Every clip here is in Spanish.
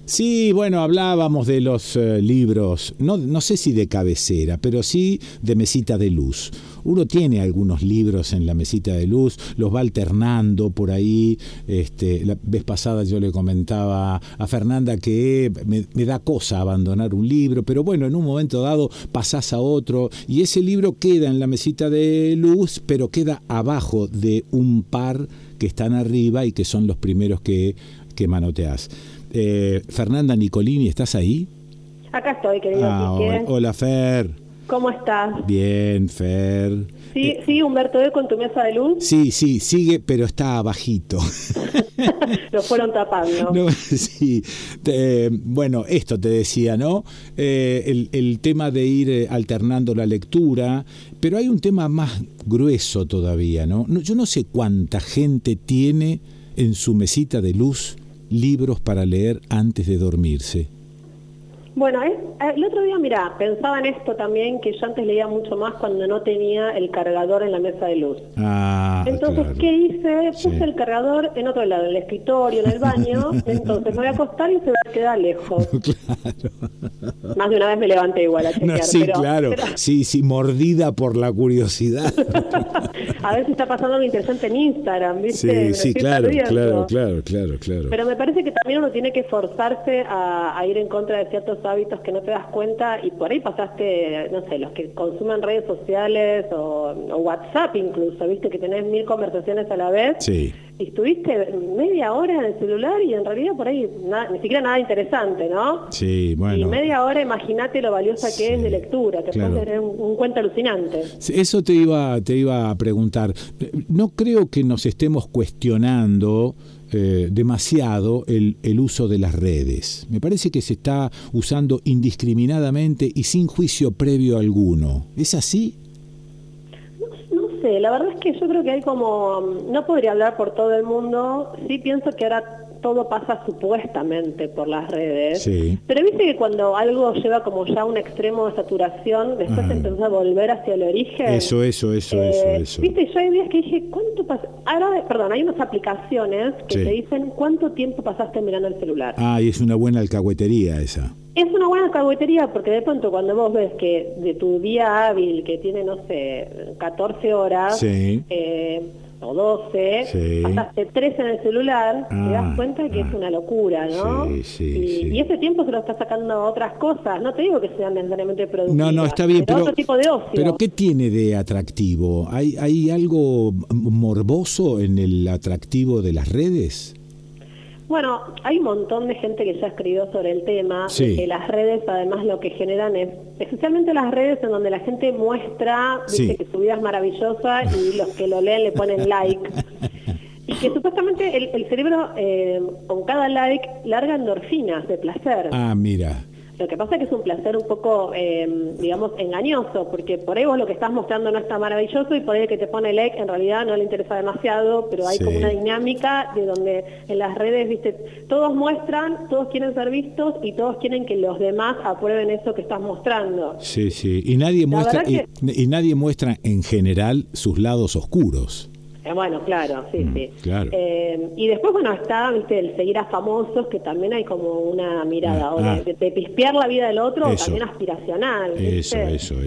Sí, bueno, hablábamos de los libros, no sé si de cabecera, pero sí de mesita de luz. Uno tiene algunos libros en la mesita de luz, los va alternando por ahí. La vez pasada yo le comentaba a Fernanda que me da cosa abandonar un libro, pero bueno, en un momento dado pasás a otro y ese libro queda en la mesita de luz, pero queda abajo de un par que están arriba y que son los primeros que manoteás. Fernanda Nicolini, ¿estás ahí? Acá estoy, querido Quique. Hola, Fer. ¿Cómo estás? Bien, Fer. ¿Sí, Humberto Eco en tu mesa de luz? Sí, sigue, pero está abajito. Lo fueron tapando. No, sí. Bueno, esto te decía, ¿no? El tema de ir alternando la lectura, pero hay un tema más grueso todavía, ¿no? Yo no sé cuánta gente tiene en su mesita de luz libros para leer antes de dormirse. Bueno, el otro día, mira, pensaba en esto también, que yo antes leía mucho más cuando no tenía el cargador en la mesa de luz. Entonces, claro. ¿Qué hice? Puse el cargador en otro lado, en el escritorio, en el baño, entonces me voy a acostar y se va a quedar lejos. Claro. Más de una vez me levanté igual a chequear. No, sí, claro. Sí, mordida por la curiosidad. A ver si está pasando algo interesante en Instagram, ¿viste? Sí, claro. Pero me parece que también uno tiene que forzarse a ir en contra de ciertos hábitos que no te das cuenta y por ahí pasaste, no sé, los que consumen redes sociales o WhatsApp incluso, viste que tenés 1000 conversaciones a la vez. Sí. Y estuviste media hora en el celular y en realidad por ahí ni siquiera nada interesante, ¿no? Sí, bueno. Y media hora, imagínate lo valiosa que es de lectura, que puede tener un cuento alucinante. Eso te iba a preguntar. No creo que nos estemos cuestionando demasiado el uso de las redes. Me parece que se está usando indiscriminadamente y sin juicio previo alguno. ¿Es así? No sé, la verdad es que yo creo que hay como, no podría hablar por todo el mundo, sí pienso que ahora todo pasa supuestamente por las redes, sí. Pero viste que cuando algo lleva como ya a un extremo de saturación, después empieza a volver hacia el origen. Eso. Viste, yo hay días que dije, ¿cuánto pasó? Ahora, perdón, hay unas aplicaciones que te dicen cuánto tiempo pasaste mirando el celular. Y es una buena alcahuetería esa. Es una buena alcahuetería porque de pronto cuando vos ves que de tu día hábil, que tiene, no sé, 14 horas, o 12, pasaste 3 en el celular, te das cuenta que es una locura, ¿no? Y ese tiempo se lo estás sacando a otras cosas. No te digo que sean necesariamente productivas. No, está bien, pero otro tipo de ocio. Pero ¿qué tiene de atractivo? ¿Hay algo morboso en el atractivo de las redes? Bueno, hay un montón de gente que ya escribió sobre el tema, de que las redes además lo que generan es, especialmente las redes en donde la gente muestra, dice que su vida es maravillosa y los que lo leen le ponen like. Y que supuestamente el cerebro con cada like larga endorfinas de placer. Mira. Lo que pasa es que es un placer un poco, digamos, engañoso, porque por ahí vos lo que estás mostrando no está maravilloso y por ahí el que te pone like en realidad no le interesa demasiado, pero hay como una dinámica de donde en las redes, viste, todos muestran, todos quieren ser vistos y todos quieren que los demás aprueben eso que estás mostrando. Sí. Y nadie muestra en general sus lados oscuros. Bueno, claro, sí. Claro. Y después, bueno, está, viste, el seguir a famosos, que también hay como una mirada, de pispear la vida del otro, también aspiracional. ¿viste? Eso.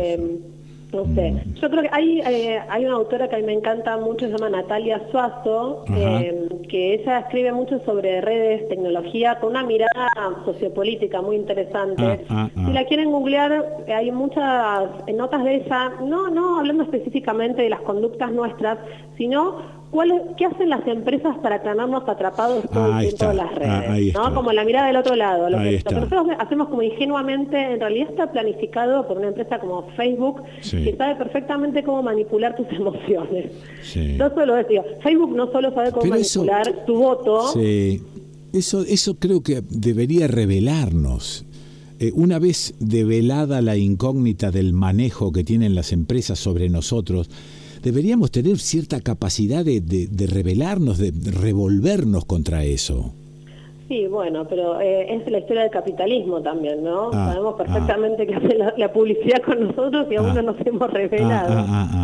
No sé, yo creo que hay una autora que a mí me encanta mucho, se llama Natalia Suazo, que ella escribe mucho sobre redes, tecnología, con una mirada sociopolítica muy interesante. Si la quieren googlear, hay muchas notas de ella, no hablando específicamente de las conductas nuestras, sino ¿qué hacen las empresas para tenernos atrapados todo el tiempo en las redes? ¿no? Como la mirada del otro lado. Lo que nosotros hacemos como ingenuamente, en realidad está planificado por una empresa como Facebook, que sabe perfectamente cómo manipular tus emociones. No solo eso, Facebook no solo sabe cómo manipular tu voto. Sí. Eso creo que debería revelarnos. Una vez develada la incógnita del manejo que tienen las empresas sobre nosotros, deberíamos tener cierta capacidad de rebelarnos, de revolvernos contra eso. Sí, bueno, pero es la historia del capitalismo también, ¿no? Sabemos perfectamente que hace la publicidad con nosotros y aún no nos hemos revelado.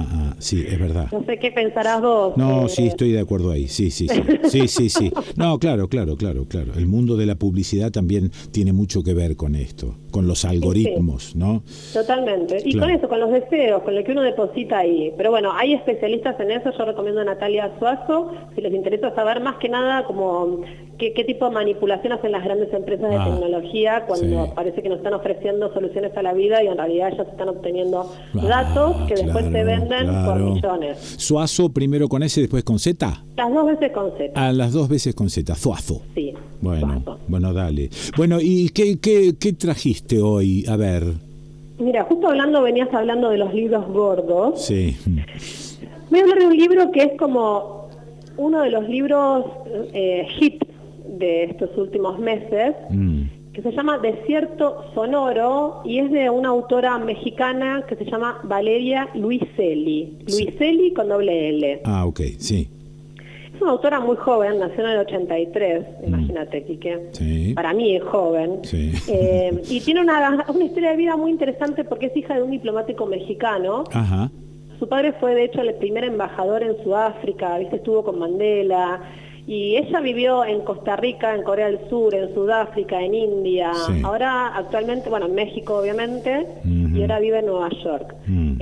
sí, es verdad. No sé qué pensarás vos. No, sí, estoy de acuerdo ahí, sí. Sí. No, claro. El mundo de la publicidad también tiene mucho que ver con esto, con los algoritmos, sí. ¿no? Totalmente. Y claro. con eso, con los deseos, con lo que uno deposita ahí. Pero bueno, hay especialistas en eso. Yo recomiendo a Natalia Suazo, si les interesa saber más que nada como qué tipo de manipulación hacen las grandes empresas de tecnología cuando parece que nos están ofreciendo soluciones a la vida y en realidad ellas están obteniendo datos que después se venden por millones. Suazo, primero con S, después con Z. Las dos veces con Z. Ah, las dos veces con Z, Suazo. Sí. Bueno, Suazo. Bueno, dale. Bueno, ¿y qué trajiste hoy? A ver. Mira, justo venías hablando de los libros gordos. Sí. Voy a hablar de un libro que es como uno de los libros hit de estos últimos meses, que se llama Desierto Sonoro y es de una autora mexicana que se llama Valeria Luiselli. Luiselli con doble L. Ah, ok, sí. Es una autora muy joven, nació en el 83, imagínate, Quique. Sí. Para mí es joven. Sí. Y tiene una historia de vida muy interesante porque es hija de un diplomático mexicano. Ajá. Su padre fue, de hecho, el primer embajador en Sudáfrica, ¿viste? Estuvo con Mandela. Y ella vivió en Costa Rica, en Corea del Sur, en Sudáfrica, en India. Sí. Ahora, actualmente, bueno, en México, obviamente, y ahora vive en Nueva York.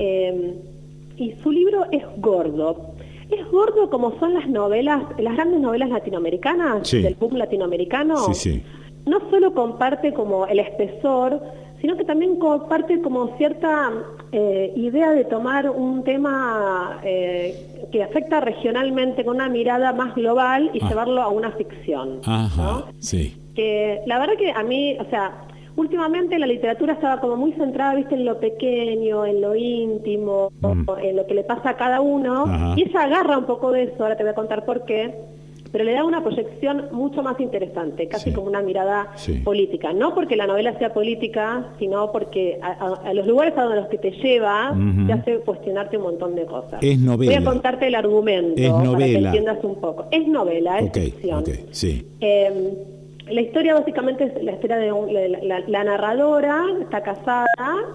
Y su libro es gordo. Es gordo como son las novelas, las grandes novelas latinoamericanas, del boom latinoamericano. Sí. No solo comparte como el espesor, sino que también comparte como cierta idea de tomar un tema que afecta regionalmente con una mirada más global y llevarlo a una ficción. Ajá, ¿no? sí. Que la verdad que a mí, o sea, últimamente la literatura estaba como muy centrada, viste, en lo pequeño, en lo íntimo, en lo que le pasa a cada uno, y ella agarra un poco de eso, ahora te voy a contar por qué, pero le da una proyección mucho más interesante, casi como una mirada política. No porque la novela sea política, sino porque a los lugares a los que te lleva te hace cuestionarte un montón de cosas. Es novela. Voy a contarte el argumento para que entiendas un poco. Es novela, es ficción. Sí. La historia básicamente es la historia de la narradora, está casada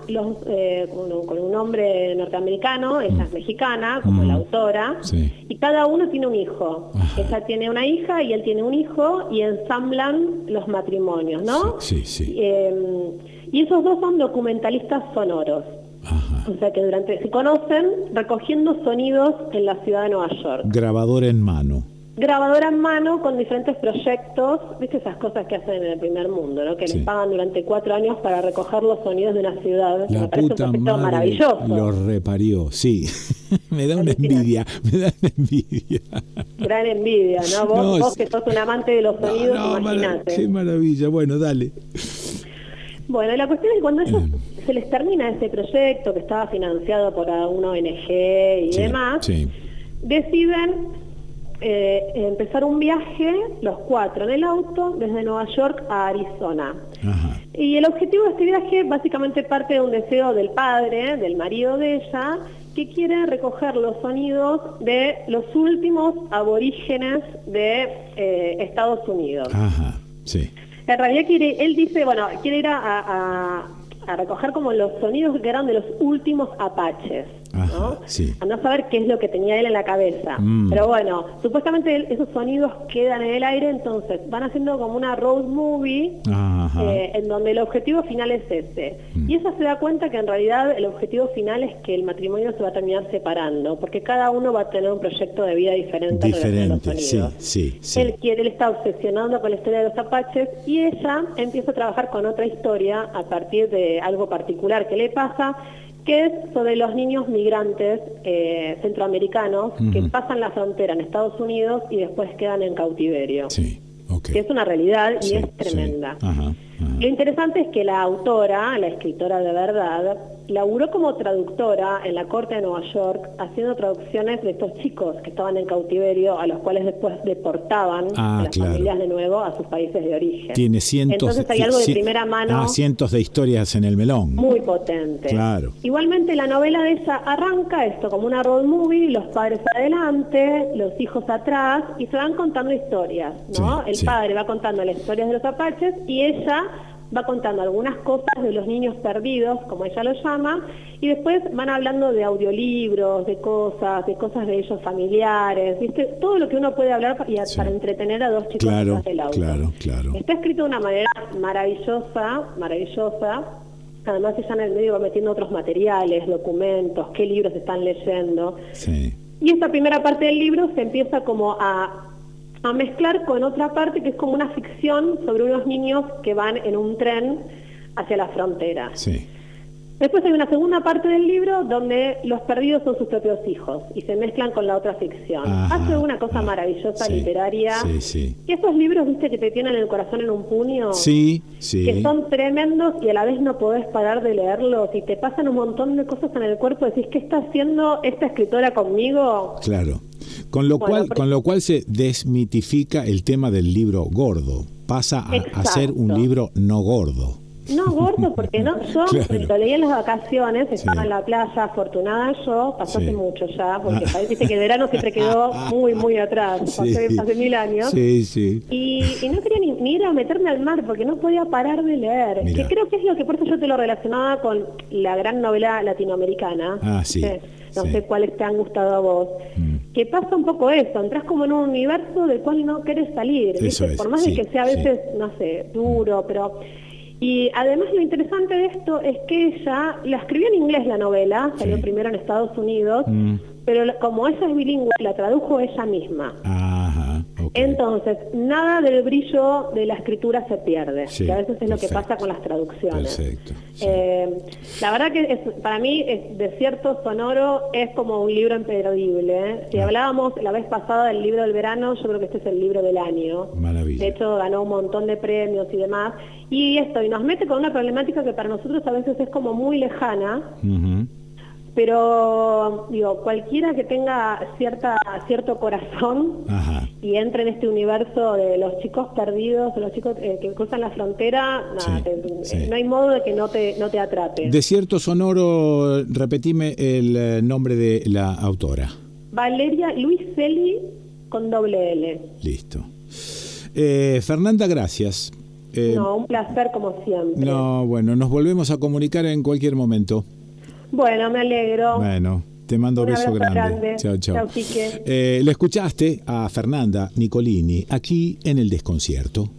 con un hombre norteamericano, ella es mexicana, como la autora, y cada uno tiene un hijo. Ella tiene una hija y él tiene un hijo y ensamblan los matrimonios, ¿no? Sí. Y esos dos son documentalistas sonoros. O sea que se conocen recogiendo sonidos en la ciudad de Nueva York. Grabadora en mano. Grabadora en mano con diferentes proyectos, viste esas cosas que hacen en el primer mundo, ¿no? Que les pagan durante 4 años para recoger los sonidos de una ciudad. La me parece puta un proyecto madre maravilloso. lo reparió, sí. me da una envidia. Gran envidia, ¿no? Vos que sos un amante de los sonidos, imagínate. Qué maravilla, bueno, dale. Bueno, la cuestión es que cuando ellos se les termina ese proyecto que estaba financiado por una ONG y demás, deciden empezar un viaje, los 4 en el auto, desde Nueva York a Arizona. Y el objetivo de este viaje básicamente parte de un deseo del padre, del marido de ella, que quiere recoger los sonidos de los últimos aborígenes de Estados Unidos. En realidad él dice, bueno, quiere ir a recoger como los sonidos que eran de los últimos apaches. ¿no? A no saber qué es lo que tenía él en la cabeza. Pero bueno, supuestamente esos sonidos quedan en el aire, entonces van haciendo como una road movie en donde el objetivo final es ese. Y ella se da cuenta que en realidad el objetivo final es que el matrimonio se va a terminar separando, porque cada uno va a tener un proyecto de vida diferente en relación a los sonidos. Él está obsesionado con la historia de los apaches y ella empieza a trabajar con otra historia a partir de algo particular que le pasa, que es sobre los niños migrantes centroamericanos que pasan la frontera en Estados Unidos y después quedan en cautiverio. Que es una realidad y es tremenda. Lo interesante es que la autora, la escritora de verdad, laburó como traductora en la corte de Nueva York, haciendo traducciones de estos chicos que estaban en cautiverio, a los cuales después deportaban a las familias de nuevo a sus países de origen. Tiene cientos. Entonces hay algo de primera mano. Cientos de historias en el melón. Muy potente. Claro. Igualmente la novela de ella arranca esto como una road movie, los padres adelante, los hijos atrás, y se van contando historias, ¿no? El padre va contando las historias de los apaches y ella va contando algunas cosas de los niños perdidos, como ella lo llama, y después van hablando de audiolibros, de cosas de ellos familiares, ¿viste? Todo lo que uno puede hablar para entretener a dos chicos claro, del auto. Claro. Está escrito de una manera maravillosa. Además ella en el medio va metiendo otros materiales, documentos, qué libros están leyendo. Sí. Y esta primera parte del libro se empieza como a mezclar con otra parte que es como una ficción sobre unos niños que van en un tren hacia la frontera. Sí. Después hay una segunda parte del libro donde los perdidos son sus propios hijos y se mezclan con la otra ficción. Hace una cosa maravillosa, literaria. Sí. Y esos libros, viste, que te tienen el corazón en un puño. Sí. Que son tremendos y a la vez no podés parar de leerlos y te pasan un montón de cosas en el cuerpo. Decís, ¿qué está haciendo esta escritora conmigo? Claro. Con lo cual se desmitifica el tema del libro gordo. Pasa a ser un libro no gordo. No gordo, porque no, yo lo leí en las vacaciones, estaba en la playa, afortunada yo, pasó hace mucho ya, porque parece que el verano siempre quedó muy atrás, hace 1000 años, y no quería ni ir a meterme al mar, porque no podía parar de leer, que creo que es lo que, por eso yo te lo relacionaba con la gran novela latinoamericana, no sé cuáles te han gustado a vos, que pasa un poco eso, entras como en un universo del cual no querés salir, por más de que sea a veces, no sé, duro, pero... Y además lo interesante de esto es que ella la escribió en inglés la novela, salió primero en Estados Unidos, pero como ella es bilingüe, la tradujo ella misma. Entonces, nada del brillo de la escritura se pierde, que a veces es lo que pasa con las traducciones. La verdad que para mí Desierto Sonoro es como un libro imperdible. Si hablábamos la vez pasada del libro del verano, yo creo que este es el libro del año. Maravilla. De hecho, ganó un montón de premios y demás. Y nos mete con una problemática que para nosotros a veces es como muy lejana. Pero, digo, cualquiera que tenga cierto corazón y entre en este universo de los chicos perdidos, de los chicos que cruzan la frontera, no hay modo de que no te atrape. Desierto Sonoro, repetime el nombre de la autora. Valeria Luiselli con doble L. Listo. Fernanda, gracias. Un placer como siempre. Bueno, nos volvemos a comunicar en cualquier momento. Bueno, me alegro. Bueno, te mando un beso grande. Chao. Chao, Quique. Le escuchaste a Fernanda Nicolini aquí en El Desconcierto.